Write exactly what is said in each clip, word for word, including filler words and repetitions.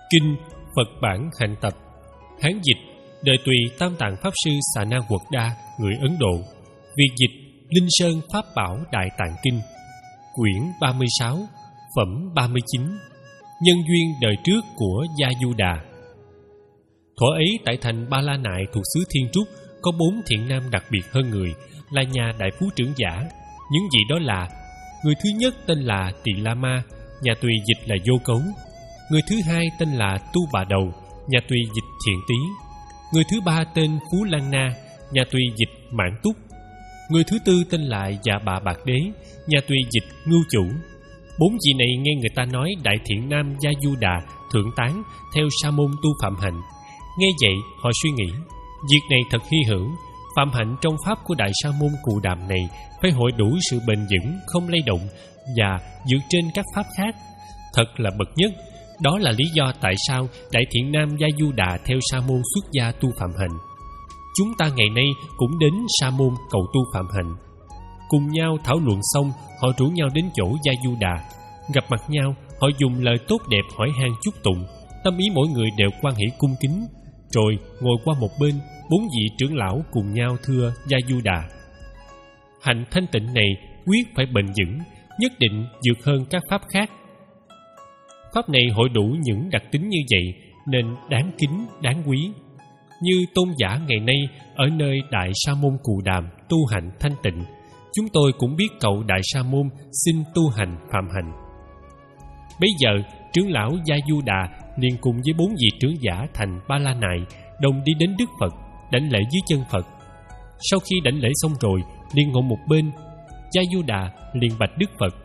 Kinh Phật bản hành tập, Hán dịch, đời Tùy Tam Tạng Pháp Sư Xà Na Quật Đa, người Ấn Độ. Việt dịch Linh Sơn Pháp Bảo Đại Tạng Kinh, quyển ba mươi sáu, phẩm ba mươi chín, Nhân duyên đời trước của Gia Du Đà. Thuở ấy tại thành Ba La Nại thuộc xứ Thiên Trúc có bốn thiện nam đặc biệt hơn người, là nhà đại phú trưởng giả. Những vị đó là: người thứ nhất tên là Tỳ La Ma, nhà Tùy dịch là Vô Cấu; người thứ hai tên là Tu Bà Đầu, nhà Tùy dịch Thiện Tý; người thứ ba tên Phú Lan Na, nhà Tùy dịch Mãn Túc; người thứ tư tên là Dạ Bà Bạc Đế, nhà Tùy dịch Ngưu Chủ. Bốn vị này nghe người ta nói đại thiện nam Gia Du Đà thượng tán theo sa môn tu phạm hạnh. Nghe vậy họ suy nghĩ, việc này thật hy hữu. Phạm hạnh trong pháp của đại sa môn Cù Đàm này phải hội đủ sự bền vững, không lay động và vượt trên các pháp khác, thật là bậc nhất. Đó là lý do tại sao đại thiện nam Gia Du Đà theo sa môn xuất gia tu phạm hạnh. Chúng ta ngày nay cũng đến sa môn cầu tu phạm hạnh. Cùng nhau thảo luận xong, họ rủ nhau đến chỗ Gia Du Đà. Gặp mặt nhau, họ dùng lời tốt đẹp hỏi han chúc tụng, tâm ý mỗi người đều quan hỷ cung kính. Rồi ngồi qua một bên, bốn vị trưởng lão cùng nhau thưa Gia Du Đà: hạnh thanh tịnh này quyết phải bền vững, nhất định vượt hơn các pháp khác. Pháp này hội đủ những đặc tính như vậy nên đáng kính, đáng quý. Như tôn giả ngày nay ở nơi đại sa môn Cù Đàm tu hạnh thanh tịnh, chúng tôi cũng biết cậu đại sa môn xin tu hành phạm hạnh. Bây giờ trưởng lão Gia Du Đà liền cùng với bốn vị trưởng giả thành Ba La Nại đồng đi đến Đức Phật, đảnh lễ dưới chân Phật. Sau khi đảnh lễ xong rồi, liền ngồi một bên. Gia Du Đà liền bạch Đức Phật: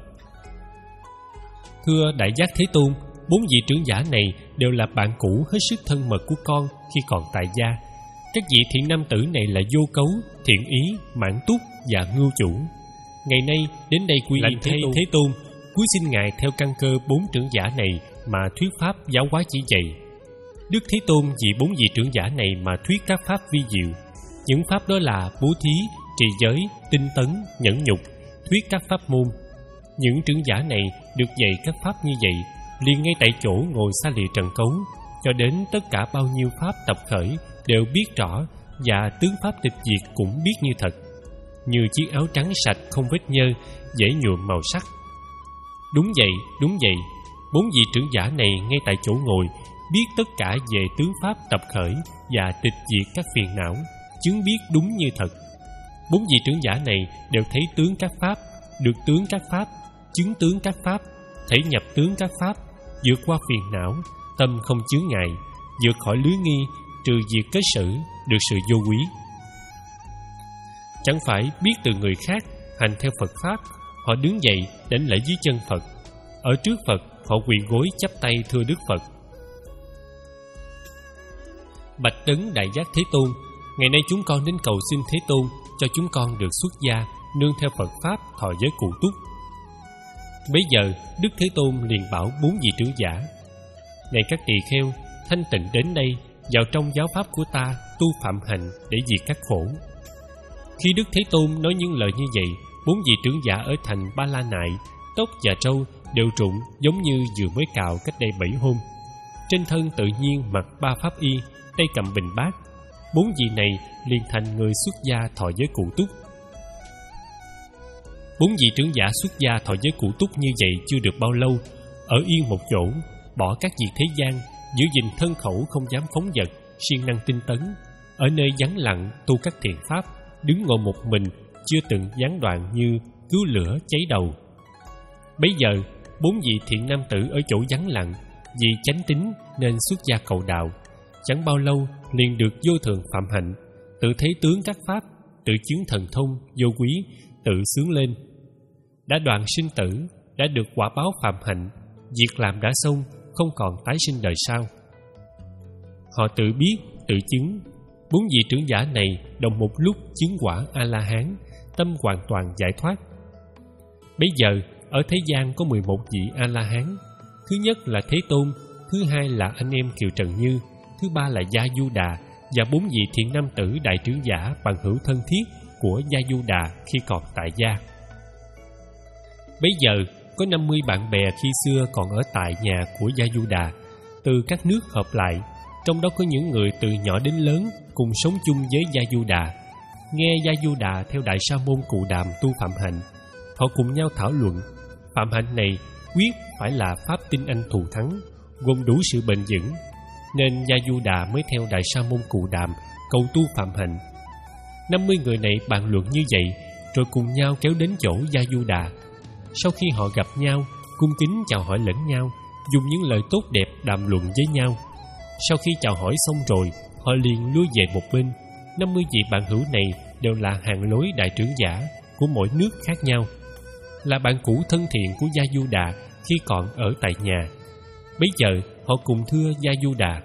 thưa Đại Giác Thế Tôn, bốn vị trưởng giả này đều là bạn cũ hết sức thân mật của con khi còn tại gia. Các vị thiện nam tử này là Vô Cấu, Thiện Ý, Mãn Túc và Ngưu Chủ. Ngày nay đến đây quy y Thế Tôn, Thế Tôn cúi xin ngài theo căn cơ bốn trưởng giả này mà thuyết pháp giáo hóa chỉ dạy. Đức Thế Tôn vì bốn vị trưởng giả này mà thuyết các pháp vi diệu. Những pháp đó là bố thí, trì giới, tinh tấn, nhẫn nhục, thuyết các pháp môn. Những trưởng giả này được dạy các pháp như vậy, liền ngay tại chỗ ngồi xa lìa trần cấu, cho đến tất cả bao nhiêu pháp tập khởi đều biết rõ, và tướng pháp tịch diệt cũng biết như thật, như chiếc áo trắng sạch không vết nhơ, dễ nhuộm màu sắc. Đúng vậy, đúng vậy. Bốn vị trưởng giả này ngay tại chỗ ngồi biết tất cả về tướng pháp tập khởi và tịch diệt các phiền não, chứng biết đúng như thật. Bốn vị trưởng giả này đều thấy tướng các pháp, được tướng các pháp, chứng tướng các pháp, thể nhập tướng các pháp, vượt qua phiền não, tâm không chướng ngại, vượt khỏi lưới nghi, trừ diệt kết sử, được sự vô quý. Chẳng phải biết từ người khác, hành theo Phật pháp, họ đứng dậy đến lễ dưới chân Phật. Ở trước Phật, họ quỳ gối chắp tay thưa Đức Phật: bạch Tấn Đại Giác Thế Tôn, ngày nay chúng con đến cầu xin Thế Tôn cho chúng con được xuất gia, nương theo Phật pháp thọ giới cụ túc. Bấy giờ Đức Thế Tôn liền bảo bốn vị trưởng giả: này các tỳ kheo, thanh tịnh đến đây, vào trong giáo pháp của ta tu phạm hạnh để diệt các khổ. Khi Đức Thế Tôn nói những lời như vậy, bốn vị trưởng giả ở thành Ba La Nại, tóc và trâu đều rụng giống như vừa mới cạo cách đây bảy hôm. Trên thân tự nhiên mặc ba pháp y, tay cầm bình bát. Bốn vị này liền thành người xuất gia thọ giới cụ túc. Bốn vị trưởng giả xuất gia thọ giới cụ túc như vậy chưa được bao lâu, ở yên một chỗ, bỏ các việc thế gian, giữ gìn thân khẩu không dám phóng dật, siêng năng tinh tấn, ở nơi vắng lặng tu các thiện pháp, đứng ngồi một mình, chưa từng gián đoạn như cứu lửa cháy đầu. Bấy giờ bốn vị thiện nam tử ở chỗ vắng lặng, vì chánh tín nên xuất gia cầu đạo. Chẳng bao lâu liền được vô thường phạm hạnh, tự thấy tướng các pháp, tự chứng thần thông vô quý, tự sướng lên. Đã đoạn sinh tử, đã được quả báo phạm hạnh, việc làm đã xong, không còn tái sinh đời sau. Họ tự biết, tự chứng. Bốn vị trưởng giả này đồng một lúc chứng quả A-la-hán, tâm hoàn toàn giải thoát. Bây giờ ở thế gian có mười một vị A-la-hán. Thứ nhất là Thế Tôn, thứ hai là anh em Kiều Trần Như, thứ ba là Gia Du Đà, và bốn vị thiện nam tử đại trưởng giả bằng hữu thân thiết của Gia Du Đà khi còn tại gia. Bấy giờ có năm mươi bạn bè khi xưa còn ở tại nhà của Gia Du Đà. từ các nước hợp lại, trong đó có những người từ nhỏ đến lớn cùng sống chung với Gia Du Đà. Nghe Gia Du Đà theo Đại Sa môn Cụ Đàm tu phạm hạnh, họ cùng nhau thảo luận phạm hạnh này quyết phải là pháp tinh anh thù thắng, gồm đủ sự bền vững, nên Gia Du Đà mới theo Đại Sa môn Cụ Đàm cầu tu phạm hạnh. Năm mươi người này bàn luận như vậy, rồi cùng nhau kéo đến chỗ Gia Du Đà. Sau khi họ gặp nhau, cung kính chào hỏi lẫn nhau, dùng những lời tốt đẹp đàm luận với nhau. Sau khi chào hỏi xong rồi, họ liền lui về một bên. Năm mươi vị bạn hữu này đều là hàng lối đại trưởng giả của mỗi nước khác nhau, là bạn cũ thân thiện của Gia Du Đà khi còn ở tại nhà. Bấy giờ họ cùng thưa Gia Du Đà: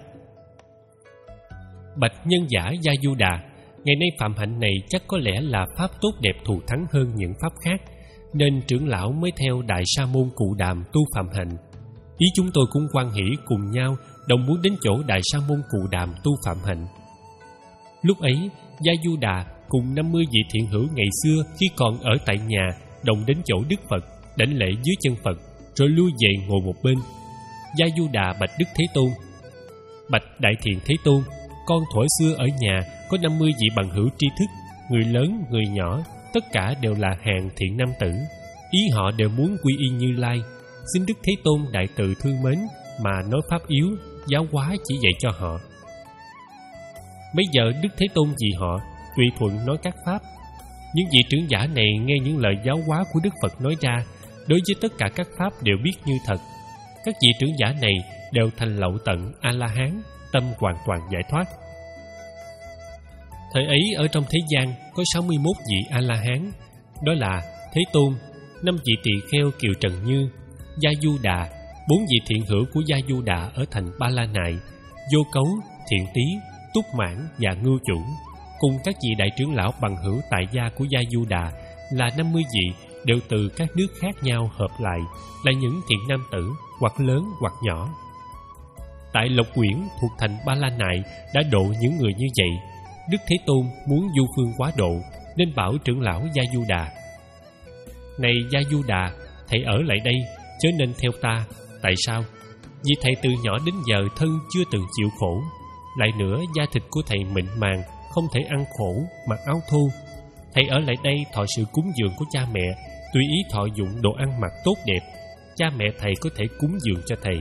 Bạch nhân giả Gia Du Đà, ngày nay phạm hạnh này chắc có lẽ là pháp tốt đẹp thù thắng hơn những pháp khác, nên trưởng lão mới theo Đại Sa môn Cụ Đàm tu phạm hạnh. Ý chúng tôi cũng hoan hỷ cùng nhau, đồng muốn đến chỗ Đại Sa môn Cụ Đàm tu phạm hạnh. Lúc ấy, Gia Du Đà cùng năm mươi vị thiện hữu ngày xưa khi còn ở tại nhà đồng đến chỗ Đức Phật, đảnh lễ dưới chân Phật, rồi lui về ngồi một bên. Gia Du Đà bạch Đức Thế Tôn: Bạch Đại Thiện Thế Tôn, con thuở xưa ở nhà có năm mươi vị bằng hữu tri thức, người lớn, người nhỏ, tất cả đều là hàng thiện nam tử. Ý họ đều muốn quy y Như Lai. Xin Đức Thế Tôn đại từ thương mến mà nói pháp yếu, giáo hóa chỉ dạy cho họ. Bây giờ Đức Thế Tôn vì họ tùy thuận nói các pháp. Những vị trưởng giả này nghe những lời giáo hóa của Đức Phật nói ra, đối với tất cả các pháp đều biết như thật. Các vị trưởng giả này đều thành lậu tận A-la-hán, tâm hoàn toàn giải thoát. Thời ấy ở trong thế gian có sáu mươi mốt vị A-la-hán, đó là Thế Tôn, năm vị tỳ kheo Kiều Trần Như, Gia Du Đà, bốn vị thiện hữu của Gia Du Đà ở thành Ba La Nại, Vô Cấu, Thiện Tý, Túc Mãn và Ngưu Chủ, cùng các vị đại trưởng lão bằng hữu tại gia của Gia Du Đà là năm mươi vị, đều từ các nước khác nhau hợp lại, là những thiện nam tử, hoặc lớn hoặc nhỏ. Tại Lộc Quyển thuộc thành Ba La Nại đã độ những người như vậy. Đức Thế Tôn muốn du phương quá độ, nên bảo trưởng lão Gia Du Đà: Này Gia Du Đà, thầy ở lại đây, chớ nên theo ta. Tại sao? Vì thầy từ nhỏ đến giờ thân chưa từng chịu khổ. Lại nữa, da thịt của thầy mịn màng, không thể ăn khổ, mặc áo thô. Thầy ở lại đây thọ sự cúng dường của cha mẹ, tùy ý thọ dụng đồ ăn mặc tốt đẹp. Cha mẹ thầy có thể cúng dường cho thầy.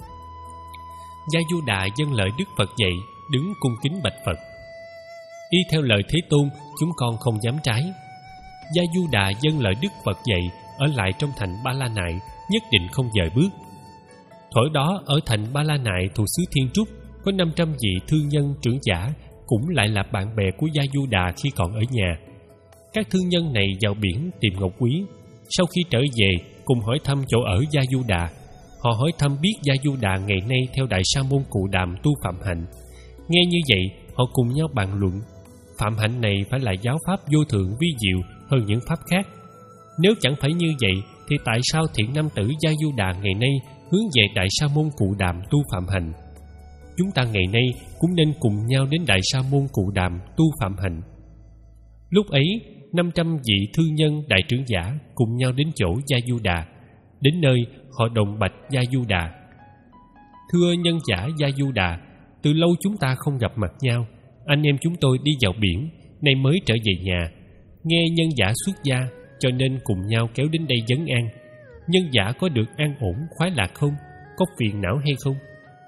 Gia Du Đà dâng lời Đức Phật dạy, đứng cung kính bạch Phật: Y theo lời Thế Tôn, chúng con không dám trái. Gia Du Đà dâng lời Đức Phật dạy, ở lại trong thành Ba La Nại, nhất định không dời bước. Thuở đó ở thành Ba La Nại thuộc xứ Thiên Trúc có năm trăm vị thương nhân trưởng giả, cũng lại là bạn bè của Gia Du Đà khi còn ở nhà. Các thương nhân này vào biển tìm ngọc quý. Sau khi trở về, cùng hỏi thăm chỗ ở Gia Du Đà. Họ hỏi thăm biết Gia Du Đà ngày nay theo Đại Sa môn Cụ Đàm tu phạm hạnh. Nghe như vậy, họ cùng nhau bàn luận: phạm hạnh này phải là giáo pháp vô thượng vi diệu hơn những pháp khác. Nếu chẳng phải như vậy, thì tại sao thiện nam tử Gia Du Đà ngày nay hướng về Đại Sa môn Cụ Đàm tu phạm hạnh? Chúng ta ngày nay cũng nên cùng nhau đến Đại Sa môn Cụ Đàm tu phạm hạnh. Lúc ấy, năm trăm vị thương nhân đại trưởng giả cùng nhau đến chỗ Gia Du Đà. Đến nơi, họ đồng bạch Gia Du Đà: Thưa nhân giả Gia Du Đà, từ lâu chúng ta không gặp mặt nhau. Anh em chúng tôi đi vào biển, nay mới trở về nhà. Nghe nhân giả xuất gia, cho nên cùng nhau kéo đến đây vấn an. Nhân giả có được an ổn khoái lạc không? Có phiền não hay không?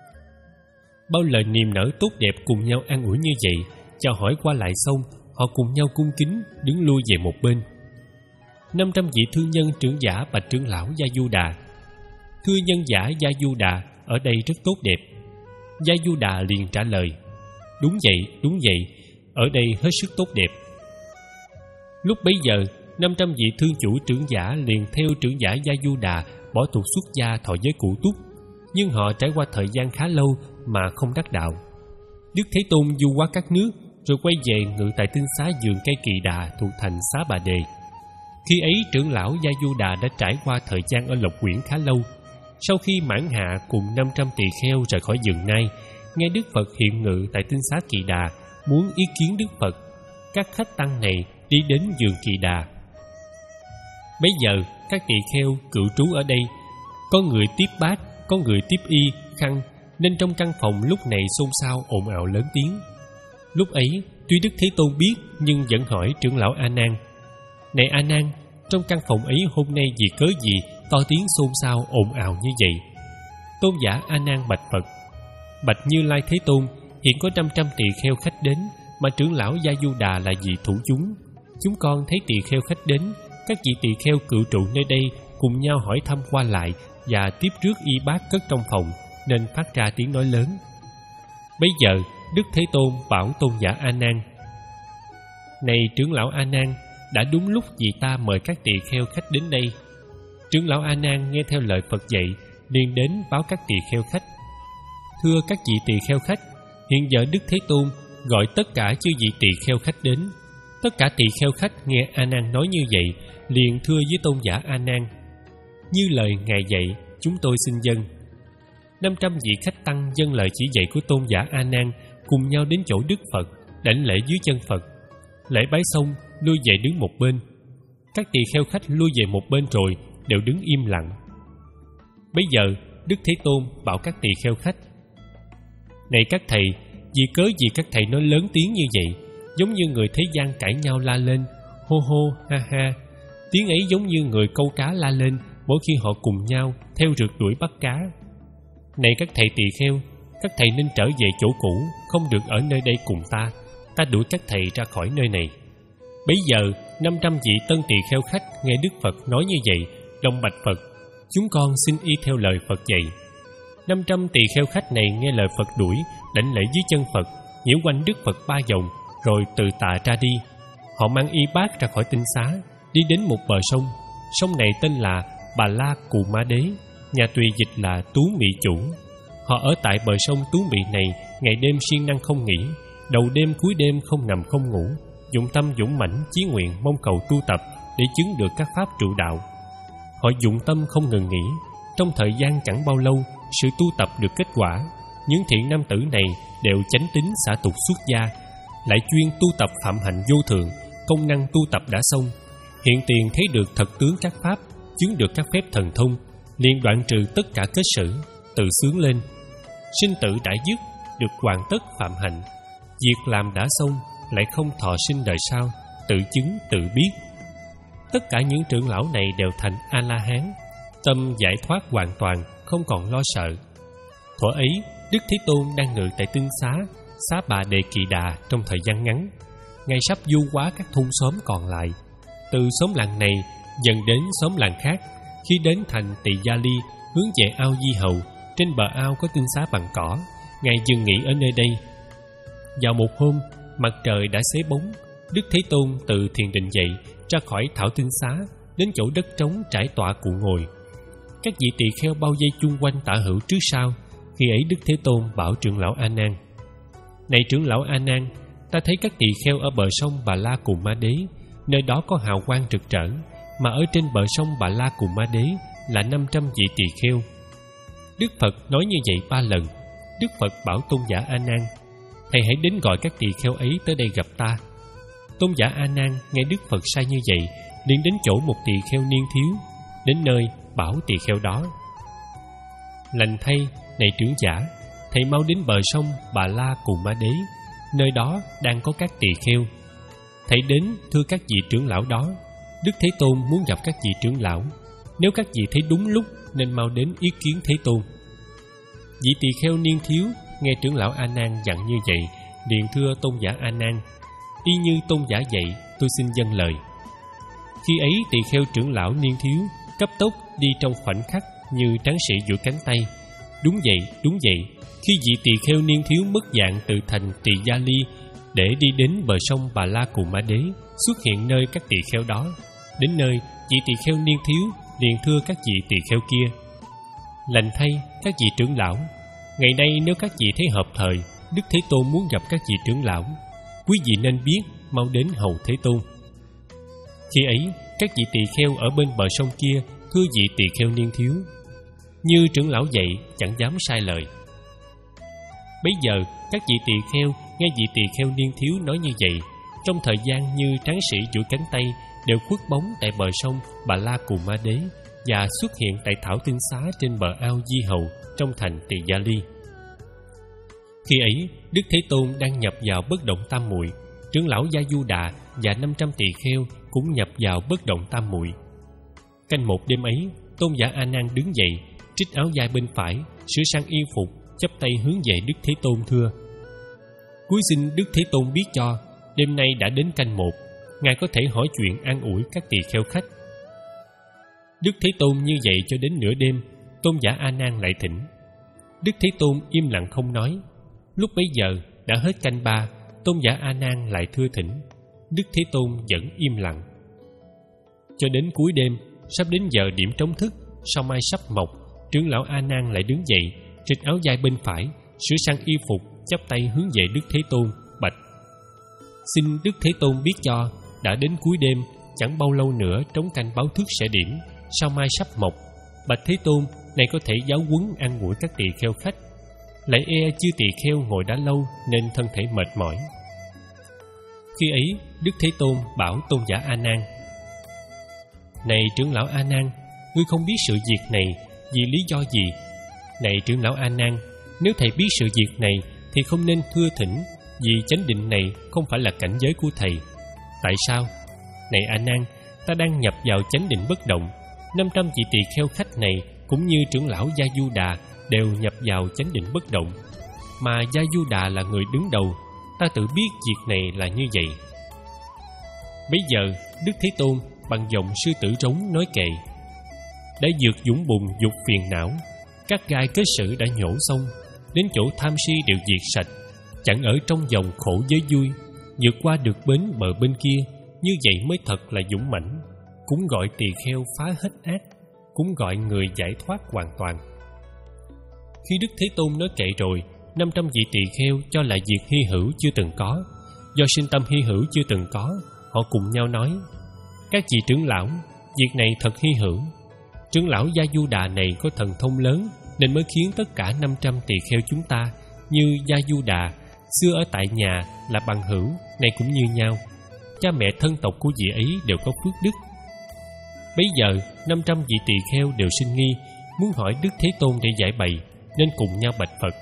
Bao lời niềm nở tốt đẹp cùng nhau an ủi như vậy, chào hỏi qua lại xong, họ cùng nhau cung kính đứng lui về một bên. Năm trăm vị thương nhân trưởng giả bạch trưởng lão Gia Du Đà: Thưa nhân giả Gia Du Đà, ở đây rất tốt đẹp. Gia Du Đà liền trả lời: Đúng vậy, đúng vậy, ở đây hết sức tốt đẹp. Lúc bấy giờ, năm trăm vị thương chủ trưởng giả liền theo trưởng giả Gia Du Đà bỏ tục xuất gia thọ giới cụ túc, nhưng họ trải qua thời gian khá lâu mà không đắc đạo. Đức Thế Tôn du qua các nước, rồi quay về ngự tại tinh xá vườn cây Kỳ Đà thuộc thành Xá Bà Đề. Khi ấy trưởng lão Gia Du Đà đã trải qua thời gian ở Lộc Quyển khá lâu. Sau khi mãn hạ cùng năm trăm tỳ kheo rời khỏi vườn Nai, nghe Đức Phật hiện ngự tại tinh xá Kỳ Đà, muốn ý kiến Đức Phật. Các khách tăng này đi đến vườn Kỳ Đà. Bấy giờ các tỳ kheo cựu trú ở đây, có người tiếp bát, có người tiếp y, khăn, nên trong căn phòng lúc này xôn xao ồn ào lớn tiếng. Lúc ấy tuy Đức Thế Tôn biết, nhưng vẫn hỏi trưởng lão A Nan: "Này A Nan, trong căn phòng ấy hôm nay vì cớ gì to tiếng xôn xao ồn ào như vậy?" Tôn giả A Nan bạch Phật: "Bạch Như Lai Thế Tôn, hiện có năm trăm tỳ kheo khách đến, mà trưởng lão Gia Du Đà là vị thủ chúng. Chúng con thấy tỳ kheo khách đến, các vị tỳ kheo cự trụ nơi đây cùng nhau hỏi thăm qua lại và tiếp rước y bát cất trong phòng, nên phát ra tiếng nói lớn." Bấy giờ Đức Thế Tôn bảo Tôn giả A Nan: "Này trưởng lão A Nan, đã đúng lúc vì ta mời các tỳ kheo khách đến đây." Trưởng lão A Nan nghe theo lời Phật dạy, liền đến báo các tỳ kheo khách: "Thưa các vị tỳ kheo khách, hiện giờ Đức Thế Tôn gọi tất cả chư vị tỳ kheo khách đến." Tất cả tỳ kheo khách nghe A Nan nói như vậy, liền thưa với Tôn giả A Nan: "Như lời ngài dạy, chúng tôi xin dâng." Năm trăm vị khách tăng dâng lời chỉ dạy của Tôn giả A Nan, cùng nhau đến chỗ Đức Phật, đảnh lễ dưới chân Phật. Lễ bái xong, lui về đứng một bên. Các tỳ kheo khách lui về một bên rồi đều đứng im lặng. Bấy giờ Đức Thế Tôn bảo các tỳ kheo khách: "Này các thầy, vì cớ gì các thầy nói lớn tiếng như vậy, giống như người thế gian cãi nhau la lên, hô hô ha ha. Tiếng ấy giống như người câu cá la lên mỗi khi họ cùng nhau theo rượt đuổi bắt cá. Này các thầy tỳ kheo, các thầy nên trở về chỗ cũ, không được ở nơi đây cùng ta. Ta đuổi các thầy ra khỏi nơi này." Bấy giờ năm trăm vị tân tỳ kheo khách nghe Đức Phật nói như vậy, đồng bạch Phật: "Chúng con xin y theo lời Phật dạy." Năm trăm tỳ kheo khách này nghe lời Phật đuổi, đảnh lễ dưới chân Phật, nhiễu quanh Đức Phật ba vòng, rồi từ tạ ra đi. Họ mang y bát ra khỏi tinh xá, đi đến một bờ sông. Sông này tên là Bà La Cù Ma Đế, nhà tùy dịch là Tú Mị Chủ. Họ ở tại bờ sông Tú Mị này, ngày đêm siêng năng không nghỉ, đầu đêm cuối đêm không nằm không ngủ, dụng tâm dũng mãnh chí nguyện mong cầu tu tập để chứng được các pháp trụ đạo. Họ dụng tâm không ngừng nghỉ. Trong thời gian chẳng bao lâu, sự tu tập được kết quả. Những thiện nam tử này đều chánh tín xả tục xuất gia, lại chuyên tu tập phạm hạnh vô thượng, công năng tu tập đã xong. Hiện tiền thấy được thật tướng các pháp, chứng được các phép thần thông, liền đoạn trừ tất cả kết sử, tự sướng lên: "Sinh tử đã dứt, được hoàn tất phạm hạnh. Việc làm đã xong, lại không thọ sinh đời sau, tự chứng tự biết." Tất cả những trưởng lão này đều thành A-la-hán, tâm giải thoát hoàn toàn, không còn lo sợ. Thuở ấy, Đức Thế Tôn đang ngự tại tinh xá Xá Bà Đề Kỳ Đà trong thời gian ngắn. Ngài sắp du hóa các thôn xóm còn lại, từ xóm làng này dần đến xóm làng khác. Khi đến thành Tỳ Gia Ly, hướng về ao Di Hầu, trên bờ ao có tinh xá bằng cỏ. Ngài dừng nghỉ ở nơi đây. Vào một hôm, mặt trời đã xế bóng. Đức Thế Tôn từ thiền định dậy, ra khỏi thảo tinh xá, đến chỗ đất trống trải tọa cụ ngồi. Các vị tỳ kheo bao vây chung quanh tả hữu trước sau. Khi ấy Đức Thế Tôn bảo trưởng lão A Nan: "Này trưởng lão A Nan, ta thấy các tỳ kheo ở bờ sông Bà La Cù Ma Đế, nơi đó có hào quang rực rỡ, mà ở trên bờ sông Bà La Cù Ma Đế là năm trăm vị tỳ kheo." Đức Phật nói như vậy ba lần. Đức Phật bảo Tôn giả A Nan: "Thầy hãy đến gọi các tỳ kheo ấy tới đây gặp ta." Tôn giả A Nan nghe Đức Phật sai như vậy, liền đến chỗ một tỳ kheo niên thiếu. Đến nơi bảo tỳ kheo đó: "Lành thay, này trưởng giả, thầy mau đến bờ sông Bà La Cù Ma Đế, nơi đó đang có các tỳ kheo. Thầy đến thưa các vị trưởng lão đó, Đức Thế Tôn muốn gặp các vị trưởng lão. Nếu các vị thấy đúng lúc, nên mau đến ý kiến Thế Tôn." Vị tỳ kheo niên thiếu nghe trưởng lão A Nan dặn như vậy, liền thưa Tôn giả A Nan: "Y như Tôn giả dạy, tôi xin dâng lời." Khi ấy tỳ kheo trưởng lão niên thiếu cấp tốc đi trong khoảnh khắc như tráng sĩ duỗi cánh tay. Đúng vậy, đúng vậy. Khi vị tỳ kheo niên thiếu mất dạng từ thành Tỳ Gia Ly để đi đến bờ sông Bà La Cù Ma Đế, xuất hiện nơi các tỳ kheo đó. Đến nơi, vị tỳ kheo niên thiếu liền thưa các vị tỳ kheo kia: "Lành thay, các vị trưởng lão, ngày nay nếu các vị thấy hợp thời, Đức Thế Tôn muốn gặp các vị trưởng lão. Quý vị nên biết, mau đến hầu Thế Tôn." Khi ấy, các vị tỳ kheo ở bên bờ sông kia thưa vị tỳ kheo niên thiếu. Như trưởng lão dạy, chẳng dám sai lời. Bấy giờ, các vị tỳ kheo nghe vị tỳ kheo niên thiếu nói như vậy, trong thời gian như tráng sĩ duỗi cánh tay, đều khuất bóng tại bờ sông Bà La Cù Ma Đế và xuất hiện tại thảo tinh xá trên bờ ao Di Hầu trong thành Tỳ Gia Ly. Khi ấy, Đức Thế Tôn đang nhập vào bất động tam muội, trưởng lão Gia Du Đà và năm trăm tỳ kheo cũng nhập vào bất động tam muội. Canh một đêm ấy, Tôn giả A Nan đứng dậy, trích áo vai bên phải, sửa sang y phục, chắp tay hướng về Đức Thế Tôn thưa: Cúi xin Đức Thế Tôn biết cho, đêm nay đã đến canh một, ngài có thể hỏi chuyện an ủi các tỳ kheo khách. Đức Thế Tôn như vậy cho đến nửa đêm. Tôn giả A Nan lại thỉnh. Đức Thế Tôn im lặng không nói. Lúc bấy giờ đã hết canh ba, Tôn giả A Nan lại thưa thỉnh. Đức Thế Tôn vẫn im lặng. Cho đến cuối đêm, sắp đến giờ điểm trống thức, sao mai sắp mọc, trưởng lão A Nan lại đứng dậy, trịch áo vai bên phải, sửa sang y phục, chắp tay hướng về Đức Thế Tôn, bạch: Xin Đức Thế Tôn biết cho, đã đến cuối đêm, chẳng bao lâu nữa trống canh báo thức sẽ điểm, sao mai sắp mọc. Bạch Thế Tôn, này có thể giáo huấn an ủi các tỳ kheo khách. Lại e chư tỳ kheo ngồi đã lâu nên thân thể mệt mỏi. Khi ấy, Đức Thế Tôn bảo Tôn giả A Nan: Này trưởng lão A Nan, ngươi không biết sự việc này vì lý do gì? Này trưởng lão A Nan, nếu thầy biết sự việc này thì không nên thưa thỉnh, vì chánh định này không phải là cảnh giới của thầy. Tại sao? Này A Nan, ta đang nhập vào chánh định bất động. Năm trăm vị tỳ kheo khách này cũng như trưởng lão Gia Du Đà đều nhập vào chánh định bất động, mà Gia Du Đà là người đứng đầu. Ta tự biết việc này là như vậy. Bấy giờ Đức Thế Tôn bằng giọng sư tử trống nói kệ: Đã vượt dũng bùn dục phiền não, các gai kết sử đã nhổ xong, đến chỗ tham si đều diệt sạch, chẳng ở trong vòng khổ với vui, vượt qua được bến bờ bên kia, như vậy mới thật là dũng mãnh. Cũng gọi tỳ kheo phá hết ác, cũng gọi người giải thoát hoàn toàn. Khi Đức Thế Tôn nói kệ rồi, năm trăm vị tỳ kheo cho là việc hy hữu chưa từng có. Do sinh tâm hy hữu chưa từng có, họ cùng nhau nói: Các vị trưởng lão, việc này thật hy hữu. Trưởng lão Gia Du Đà này có thần thông lớn, nên mới khiến tất cả năm trăm tỳ kheo chúng ta, như Gia Du Đà xưa ở tại nhà là bằng hữu, nay cũng như nhau. Cha mẹ thân tộc của vị ấy đều có phước đức. Bấy giờ năm trăm vị tỳ kheo đều sinh nghi, muốn hỏi Đức Thế Tôn để giải bày, nên cùng nhau bạch Phật: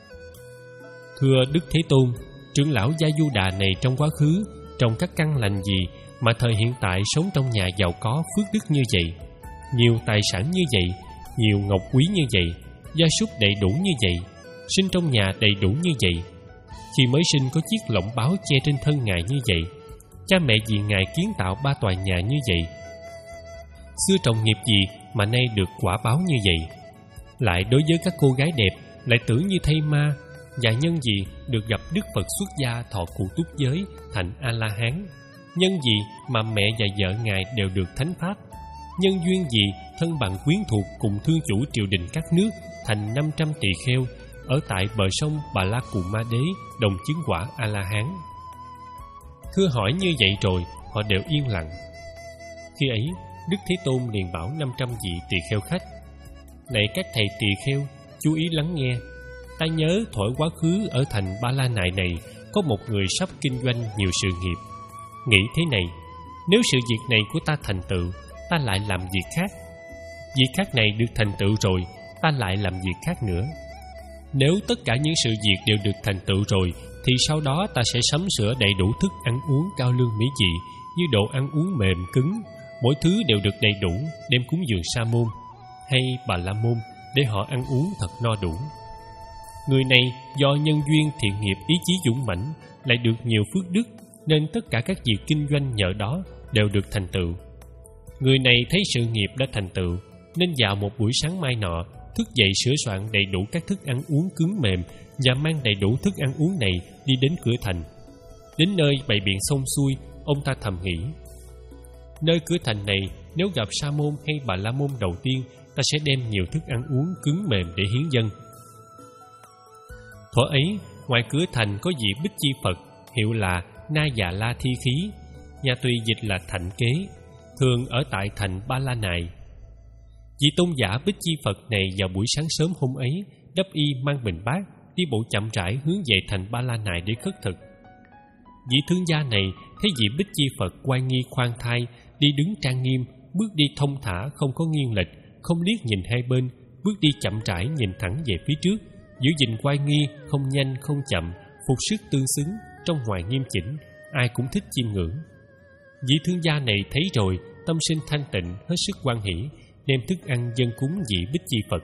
Thưa Đức Thế Tôn, trưởng lão Gia Du Đà này trong quá khứ trồng các căn lành gì mà thời hiện tại sống trong nhà giàu có phước đức như vậy, nhiều tài sản như vậy, nhiều ngọc quý như vậy, gia súc đầy đủ như vậy, sinh trong nhà đầy đủ như vậy. Khi mới sinh có chiếc lọng báo che trên thân ngài như vậy, cha mẹ vì ngài kiến tạo ba tòa nhà như vậy. Xưa trồng nghiệp gì mà nay được quả báo như vậy? Lại đối với các cô gái đẹp, lại tưởng như thay ma. Và nhân gì được gặp Đức Phật xuất gia thọ cụ túc giới thành A-la-hán? Nhân gì mà mẹ và vợ ngài đều được thánh pháp? Nhân duyên gì thân bằng quyến thuộc cùng thương chủ triều đình các nước thành năm trăm tỳ kheo ở tại bờ sông Bà La Cù Ma Đế đồng chứng quả A-la-hán? Thưa hỏi như vậy rồi, họ đều yên lặng. Khi ấy, Đức Thế Tôn liền bảo năm trăm vị tỳ kheo khách: Này các thầy tỳ kheo, chú ý lắng nghe. Ta nhớ thuở quá khứ ở thành Ba La Nại này có một người sắp kinh doanh nhiều sự nghiệp. Nghĩ thế này: nếu sự việc này của ta thành tựu, ta lại làm việc khác. Việc khác này được thành tựu rồi, ta lại làm việc khác nữa. Nếu tất cả những sự việc đều được thành tựu rồi, thì sau đó ta sẽ sắm sửa đầy đủ thức ăn uống cao lương mỹ vị, như đồ ăn uống mềm cứng, mỗi thứ đều được đầy đủ, đem cúng dường Sa môn hay Bà La môn để họ ăn uống thật no đủ. Người này do nhân duyên thiện nghiệp ý chí dũng mãnh, lại được nhiều phước đức, nên tất cả các việc kinh doanh nhờ đó đều được thành tựu. Người này thấy sự nghiệp đã thành tựu, nên vào một buổi sáng mai nọ, thức dậy sửa soạn đầy đủ các thức ăn uống cứng mềm và mang đầy đủ thức ăn uống này đi đến cửa thành. Đến nơi bày biện xong xuôi, ông ta thầm nghĩ: nơi cửa thành này, nếu gặp Sa môn hay Bà La môn đầu tiên, ta sẽ đem nhiều thức ăn uống cứng mềm để hiến dâng. Thuở ấy, ngoài cửa thành có vị Bích Chi Phật, hiệu là Na Già La Thi Khí, nhà tùy dịch là Thạnh Kế, thường ở tại thành Ba La Nại. Vị tôn giả Bích Chi Phật này vào buổi sáng sớm hôm ấy, đắp y mang bình bát, đi bộ chậm rãi hướng về thành Ba La Nại để khất thực. Vị thương gia này thấy vị Bích Chi Phật oai nghi khoan thai, đi đứng trang nghiêm, bước đi thông thả không có nghiêng lệch, không liếc nhìn hai bên, bước đi chậm rãi nhìn thẳng về phía trước, giữ gìn oai nghi, không nhanh không chậm, phục sức tương xứng, trong ngoài nghiêm chỉnh, ai cũng thích chiêm ngưỡng. Vị thương gia này thấy rồi, tâm sinh thanh tịnh, hết sức hoan hỷ, đem thức ăn dâng cúng vị Bích Chi Phật.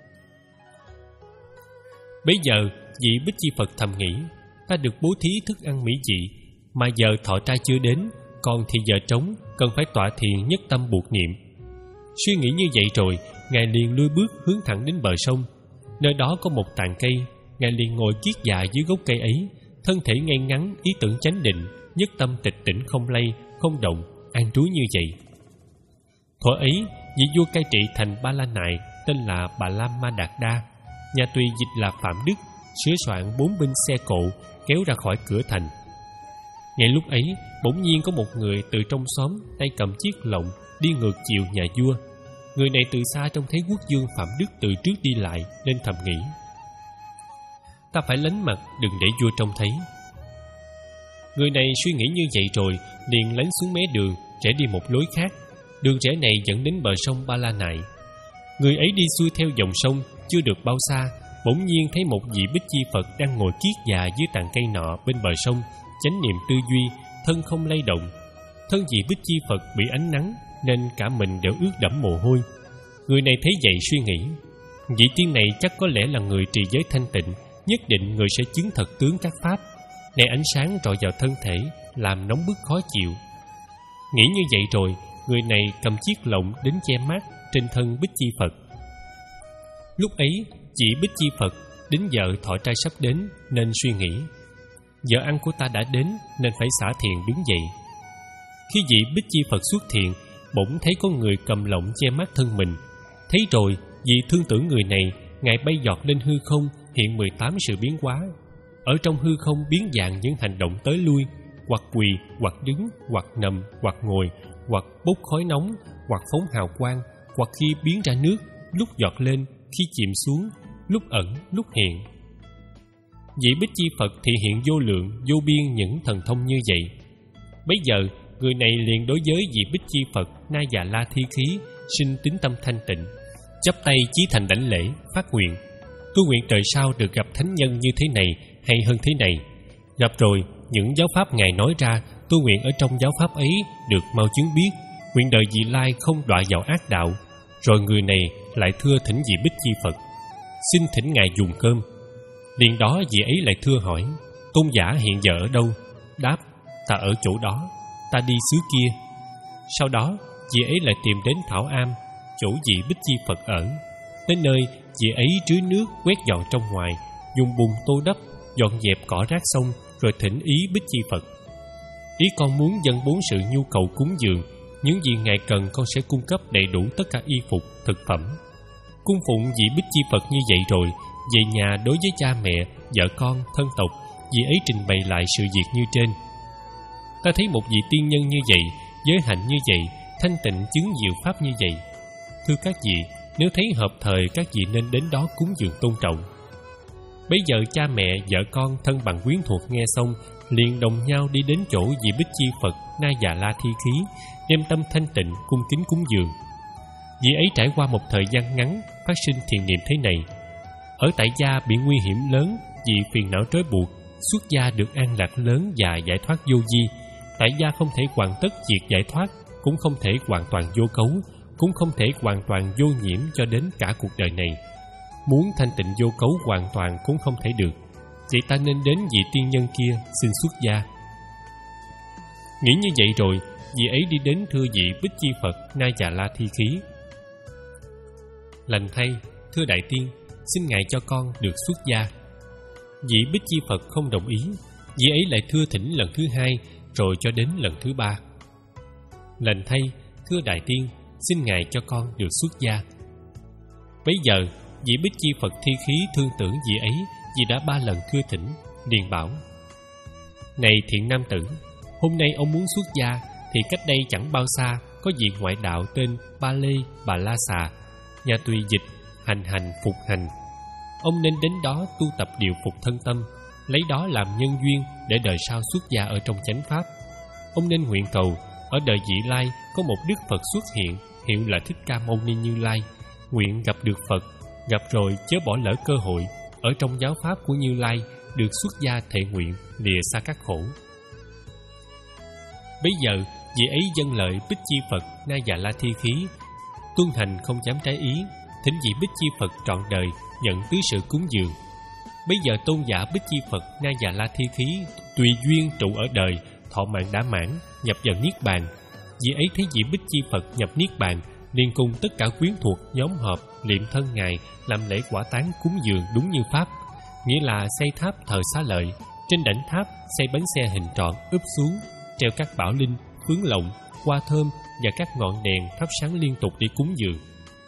Bấy giờ vị Bích Chi Phật thầm nghĩ, ta được bố thí thức ăn mỹ vị, mà giờ thọ trai chưa đến, còn thì giờ trống, cần phải tọa thiền nhất tâm buộc niệm. Suy nghĩ như vậy rồi, ngài liền lui bước hướng thẳng đến bờ sông. Nơi đó có một tàn cây, ngài liền ngồi kiết dạ dưới gốc cây ấy, thân thể ngay ngắn, ý tưởng chánh định, nhất tâm tịch tĩnh không lay, không động, an trú như vậy. Thuở ấy, vị vua cai trị thành Ba La Nại tên là Bà La Ma Đạt Đa, nhà tùy dịch là Phạm Đức, sửa soạn bốn binh xe cộ kéo ra khỏi cửa thành. Ngay lúc ấy, bỗng nhiên có một người từ trong xóm tay cầm chiếc lọng đi ngược chiều nhà vua. Người này từ xa trông thấy quốc vương Phạm Đức từ trước đi lại nên thầm nghĩ, ta phải lánh mặt đừng để vua trông thấy. Người này suy nghĩ như vậy rồi liền lánh xuống mé đường, rẽ đi một lối khác. Đường rẽ này dẫn đến bờ sông Ba La Nại. Người ấy đi xuôi theo dòng sông, chưa được bao xa, bỗng nhiên thấy một vị Bích Chi Phật đang ngồi kiết già dưới tàn cây nọ bên bờ sông, chánh niệm tư duy, thân không lay động. Thân vị Bích Chi Phật bị ánh nắng nên cả mình đều ướt đẫm mồ hôi. Người này thấy vậy suy nghĩ, vị tiên này chắc có lẽ là người trì giới thanh tịnh, nhất định người sẽ chứng thật tướng các pháp. Này ánh sáng rọi vào thân thể, làm nóng bức khó chịu. Nghĩ như vậy rồi, người này cầm chiếc lọng đến che mát trên thân Bích Chi Phật. Lúc ấy, vị Bích Chi Phật đến giờ thọ trai sắp đến nên suy nghĩ, giờ ăn của ta đã đến nên phải xả thiền đứng dậy. Khi vị Bích Chi Phật xuất thiền, bỗng thấy có người cầm lọng che mắt thân mình. Thấy rồi, vì thương tưởng người này, ngài bay giọt lên hư không, hiện mười tám sự biến hóa. Ở trong hư không biến dạng những hành động tới lui, hoặc quỳ, hoặc đứng, hoặc nằm, hoặc ngồi, hoặc bốc khói nóng, hoặc phóng hào quang, hoặc khi biến ra nước, lúc giọt lên, khi chìm xuống, lúc ẩn, lúc hiện. Vị Bích Chi Phật thì hiện vô lượng, vô biên những thần thông như vậy. Bấy giờ, người này liền đối với vị Bích Chi Phật Na Già La Thi Khí, sinh tín tâm thanh tịnh, chắp tay chí thành đảnh lễ, phát nguyện: tôi nguyện trời sau được gặp thánh nhân như thế này hay hơn thế này. Gặp rồi, những giáo pháp ngài nói ra, tôi nguyện ở trong giáo pháp ấy được mau chứng biết, nguyện đời vị lai không đọa vào ác đạo. Rồi người này lại thưa thỉnh vị Bích Chi Phật: xin thỉnh ngài dùng cơm. Liền đó vị ấy lại thưa hỏi: tôn giả hiện giờ ở đâu? Đáp: ta ở chỗ đó, ta đi xứ kia. Sau đó vị ấy lại tìm đến Thảo Am, chỗ vị Bích Chi Phật ở. Đến nơi, vị ấy trứ nước quét dọn trong ngoài, dùng bùn tô đắp, dọn dẹp cỏ rác xong, rồi thỉnh ý Bích Chi Phật: ý con muốn dâng bốn sự nhu cầu cúng dường, những gì ngài cần con sẽ cung cấp đầy đủ tất cả y phục, thực phẩm. Cung phụng vị Bích Chi Phật như vậy rồi, về nhà đối với cha mẹ, vợ con, thân tộc, vị ấy trình bày lại sự việc như trên. Ta thấy một vị tiên nhân như vậy, giới hạnh như vậy, thanh tịnh chứng diệu pháp như vậy. Thưa các vị, nếu thấy hợp thời, các vị nên đến đó cúng dường tôn trọng. Bấy giờ cha mẹ, vợ con, thân bằng quyến thuộc nghe xong, liền đồng nhau đi đến chỗ vị Bích Chi Phật Na Già La Thi Khí, đem tâm thanh tịnh cung kính cúng dường. Vị ấy trải qua một thời gian ngắn, phát sinh thiền niệm thế này: ở tại gia bị nguy hiểm lớn vì phiền não trói buộc, xuất gia được an lạc lớn và giải thoát vô vi. Tại gia không thể hoàn tất việc giải thoát, cũng không thể hoàn toàn vô cấu, cũng không thể hoàn toàn vô nhiễm cho đến cả cuộc đời này. Muốn thanh tịnh vô cấu hoàn toàn cũng không thể được. Vậy ta nên đến vị tiên nhân kia xin xuất gia. Nghĩ như vậy rồi, vị ấy đi đến thưa vị Bích Chi Phật Na Già La Thi Khí: lành thay, thưa đại tiên, xin ngài cho con được xuất gia. Vị Bích Chi Phật không đồng ý. Vị ấy lại thưa thỉnh lần thứ hai, rồi cho đến lần thứ ba: lành thay, thưa đại tiên, xin ngài cho con được xuất gia. Bấy giờ vị Bích Chi Phật Thi Khí thương tưởng vị ấy vì đã ba lần thưa thỉnh, liền bảo: này thiện nam tử, hôm nay ông muốn xuất gia thì cách đây chẳng bao xa có vị ngoại đạo tên Ba Lê Bà La Xà, nhà tùy dịch hành hành phục hành. Ông nên đến đó tu tập điều phục thân tâm, lấy đó làm nhân duyên để đời sau xuất gia ở trong chánh pháp. Ông nên nguyện cầu ở đời vị lai có một Đức Phật xuất hiện, hiệu là Thích Ca Mâu Ni Như Lai. Nguyện gặp được Phật, gặp rồi chớ bỏ lỡ cơ hội, ở trong giáo pháp của Như Lai được xuất gia thệ nguyện lìa xa các khổ. Bấy giờ vị ấy dâng lời Bích Chi Phật Na Già La Thi Khí, tuân hành không dám trái ý, thỉnh vị Bích Chi Phật trọn đời nhận tứ sự cúng dường. Bấy giờ tôn giả Bích Chi Phật Na Già La Thi Khí tùy duyên trụ ở đời, thọ mạng đã mãn, nhập vào niết bàn. Vị ấy thấy vị Bích Chi Phật nhập niết bàn, liền cùng tất cả quyến thuộc nhóm họp liệm thân ngài, làm lễ quả táng cúng dường đúng như pháp, nghĩa là xây tháp thờ Xá Lợi, trên đỉnh tháp xây bánh xe hình tròn úp xuống, treo các bảo linh, phướng lộng, hoa thơm và các ngọn đèn thắp sáng liên tục để cúng dường.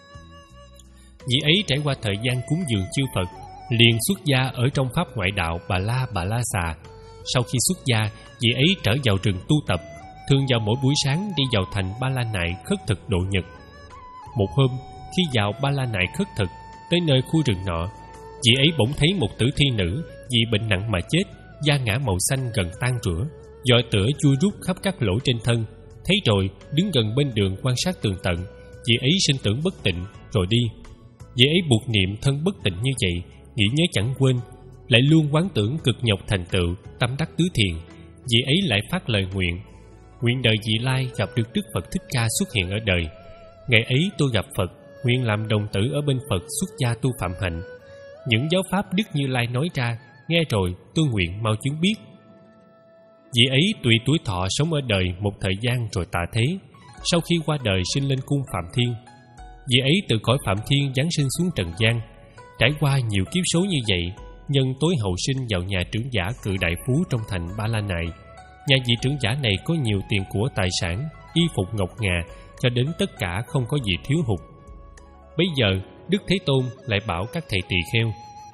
Vị ấy trải qua thời gian cúng dường chư Phật, liền xuất gia ở trong pháp ngoại đạo Bà La Bà La Xà. Sau khi xuất gia, vị ấy trở vào rừng tu tập, thường vào mỗi buổi sáng đi vào thành Ba La Nại khất thực độ nhật. Một hôm, khi vào Ba La Nại khất thực, tới nơi khu rừng nọ, vị ấy bỗng thấy một tử thi nữ vì bệnh nặng mà chết, da ngã màu xanh gần tan rửa, giòi tửa chui rút khắp các lỗ trên thân. Thấy rồi, đứng gần bên đường quan sát tường tận, vị ấy sinh tưởng bất tịnh rồi đi. Vị ấy buộc niệm thân bất tịnh như vậy, nghĩ nhớ chẳng quên, lại luôn quán tưởng cực nhọc thành tựu tâm đắc tứ thiền. Vị ấy lại phát lời nguyện: nguyện đời vị lai gặp được Đức Phật Thích Ca xuất hiện ở đời. Ngày ấy tôi gặp Phật, nguyện làm đồng tử ở bên Phật xuất gia tu phạm hạnh. Những giáo pháp Đức Như Lai nói ra, nghe rồi tôi nguyện mau chứng biết. Vị ấy tùy tuổi thọ sống ở đời một thời gian rồi tạ thế. Sau khi qua đời sinh lên cung Phạm Thiên. Vị ấy từ cõi Phạm Thiên giáng sinh xuống trần gian. Trải qua nhiều kiếp số như vậy, nhân tối hậu sinh vào nhà trưởng giả cự đại phú trong thành Ba La Nại. Nhà vị trưởng giả này có nhiều tiền của tài sản, y phục ngọc ngà, cho đến tất cả không có gì thiếu hụt. Bấy giờ Đức Thế Tôn lại bảo các thầy tỳ kheo: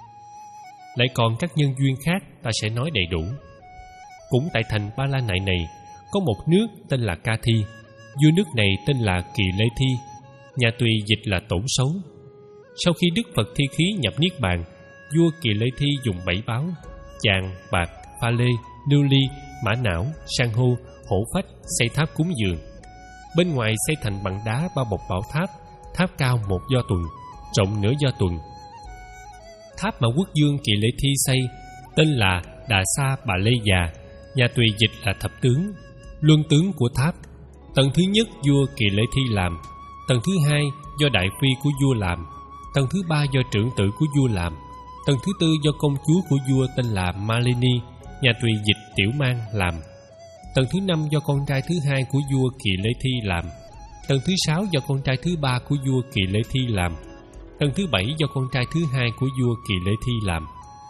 lại còn các nhân duyên khác ta sẽ nói đầy đủ. Cũng tại thành Ba La Nại này có một nước tên là Ca Thi, vua nước này tên là Kỳ Lê Thi, nhà Tùy dịch là Tổn Xấu. Sau khi Đức Phật Thi Khí nhập niết bàn, vua Kỳ Lê Thi dùng bảy báo vàng, bạc, pha lê, lưu ly, mã não, san hô, hổ phách xây tháp cúng dường. Bên ngoài xây thành bằng đá bao bọc bảo tháp, tháp cao một do tuần, rộng nửa do tuần. Tháp mà quốc vương Kỳ Lê Thi xây tên là Đà Sa Bà Lê Già, nhà Tùy dịch là Thập Tướng. Luân tướng của tháp: tầng thứ nhất vua Kỳ Lê Thi làm, tầng thứ hai do đại phi của vua làm, tầng thứ ba do trưởng tử của vua làm, tầng thứ tư do công chúa của vua tên là Malini, nhà Tùy dịch Tiểu Mang làm, tầng thứ năm do con trai thứ hai của vua Kỳ Lê Thi làm, tầng thứ sáu do con trai thứ ba của vua Kỳ Lê Thi làm, tầng thứ bảy do con trai thứ hai của vua Kỳ Lê Thi làm.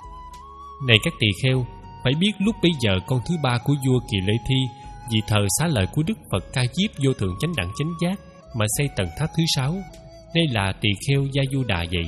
Này các tỳ kheo, phải biết lúc bấy giờ con thứ ba của vua Kỳ Lê Thi vì thờ Xá Lợi của Đức Phật Ca Diếp vô thượng chánh đẳng chánh giác mà xây tầng tháp thứ sáu. Đây là tỳ kheo Gia Du Đà vậy.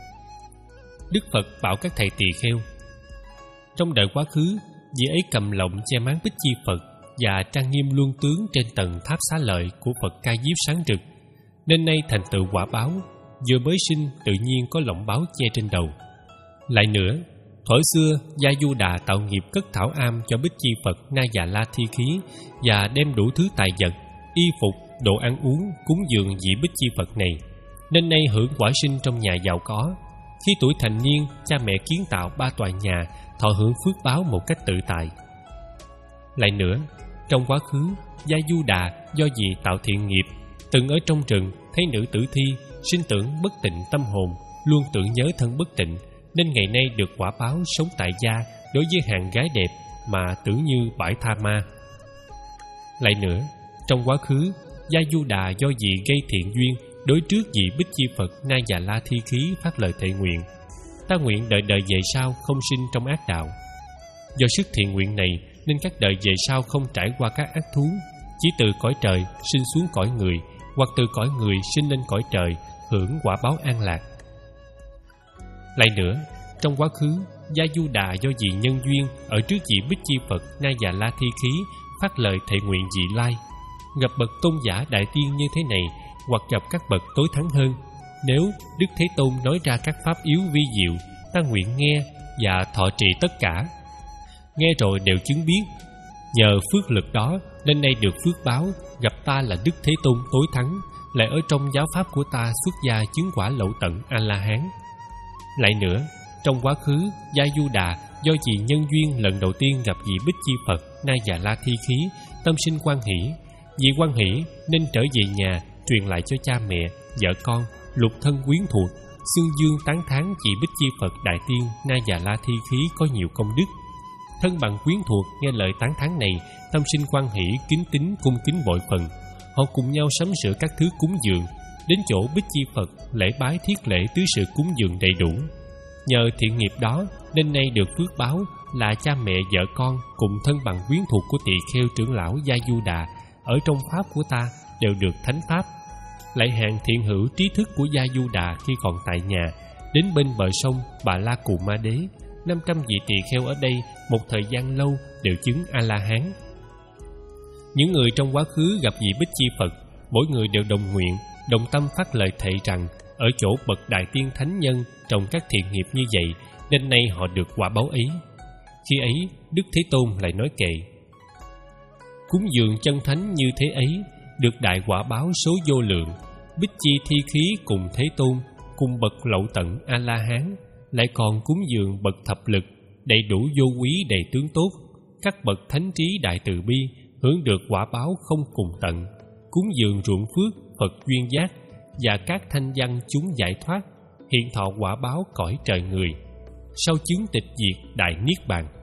Đức Phật bảo các thầy tỳ kheo: trong đời quá khứ, vị ấy cầm lọng che máng Bích Chi Phật và trang nghiêm luân tướng trên tầng tháp Xá Lợi của Phật Ca Diếp sáng rực, nên nay thành tựu quả báo, vừa mới sinh tự nhiên có lọng báo che trên đầu. Lại nữa, thuở xưa Gia Du Đà tạo nghiệp cất thảo am cho Bích Chi Phật Na Già La Thi Khí và đem đủ thứ tài vật, y phục, đồ ăn uống cúng dường vị Bích Chi Phật này, nên nay hưởng quả sinh trong nhà giàu có. Khi tuổi thành niên, cha mẹ kiến tạo ba tòa nhà, thọ hưởng phước báo một cách tự tại. Lại nữa, trong quá khứ, Gia Du Đà do vì tạo thiện nghiệp, từng ở trong rừng thấy nữ tử thi, sinh tưởng bất tịnh tâm hồn, luôn tưởng nhớ thân bất tịnh, nên ngày nay được quả báo sống tại gia đối với hàng gái đẹp mà tưởng như bãi tha ma. Lại nữa, trong quá khứ, Gia Du Đà do vì gây thiện duyên đối trước vị Bích Chi Phật Na Già La Thi Khí phát lời thệ nguyện: ta nguyện đời đời về sau không sinh trong ác đạo. Do sức thiện nguyện này nên các đời về sau không trải qua các ác thú, chỉ từ cõi trời sinh xuống cõi người, hoặc từ cõi người sinh lên cõi trời, hưởng quả báo an lạc. Lại nữa, trong quá khứ, Gia Du Đà do vì nhân duyên ở trước vị Bích Chi Phật Na Già La Thi Khí phát lời thệ nguyện vị lai: gặp bậc tôn giả đại tiên như thế này, hoặc gặp các bậc tối thắng hơn, nếu Đức Thế Tôn nói ra các pháp yếu vi diệu, ta nguyện nghe và thọ trì tất cả. Nghe rồi đều chứng biết. Nhờ phước lực đó nên nay được phước báo, gặp ta là Đức Thế Tôn tối thắng, lại ở trong giáo pháp của ta xuất gia chứng quả lậu tận A La Hán. Lại nữa, trong quá khứ, Gia Du Đà do vì nhân duyên lần đầu tiên gặp vị Bích Chi Phật Na Già La Thi Khí, tâm sinh hoan hỷ. Vì hoan hỷ nên trở về nhà, truyền lại cho cha mẹ, vợ con, lục thân quyến thuộc, xưng dương tán thán vị Bích Chi Phật Đại Tiên Na Già La Thi Khí có nhiều công đức. Thân bằng quyến thuộc nghe lời tán thán này, tâm sinh hoan hỷ, kính tín, cung kính bội phần. Họ cùng nhau sắm sửa các thứ cúng dường, đến chỗ Bích Chi Phật lễ bái thiết lễ tứ sự cúng dường đầy đủ. Nhờ thiện nghiệp đó nên nay được phước báo là cha mẹ vợ con cùng thân bằng quyến thuộc của tỳ kheo trưởng lão Gia Du Đà ở trong pháp của ta đều được thánh pháp. Lại hàng thiện hữu trí thức của Gia Du Đà khi còn tại nhà, đến bên bờ sông Bà La Cù Ma Đế, năm trăm vị tỳ kheo ở đây một thời gian lâu đều chứng A La Hán. Những người trong quá khứ gặp vị Bích Chi Phật, mỗi người đều đồng nguyện, đồng tâm phát lời thệ rằng ở chỗ bậc đại tiên thánh nhân trồng các thiện nghiệp như vậy, nên nay họ được quả báo ấy. Khi ấy, Đức Thế Tôn lại nói kệ: cúng dường chân thánh như thế ấy, được đại quả báo số vô lượng. Bích Chi Thi Khí cùng Thế Tôn, cùng bậc lậu tận A La Hán, lại còn cúng dường bậc thập lực, đầy đủ vô quý đầy tướng tốt. Các bậc thánh trí đại từ bi hưởng được quả báo không cùng tận. Cúng dường ruộng phước, Phật duyên giác và các thanh văn chúng giải thoát, hiện thọ quả báo cõi trời người, sau chứng tịch diệt đại niết bàn.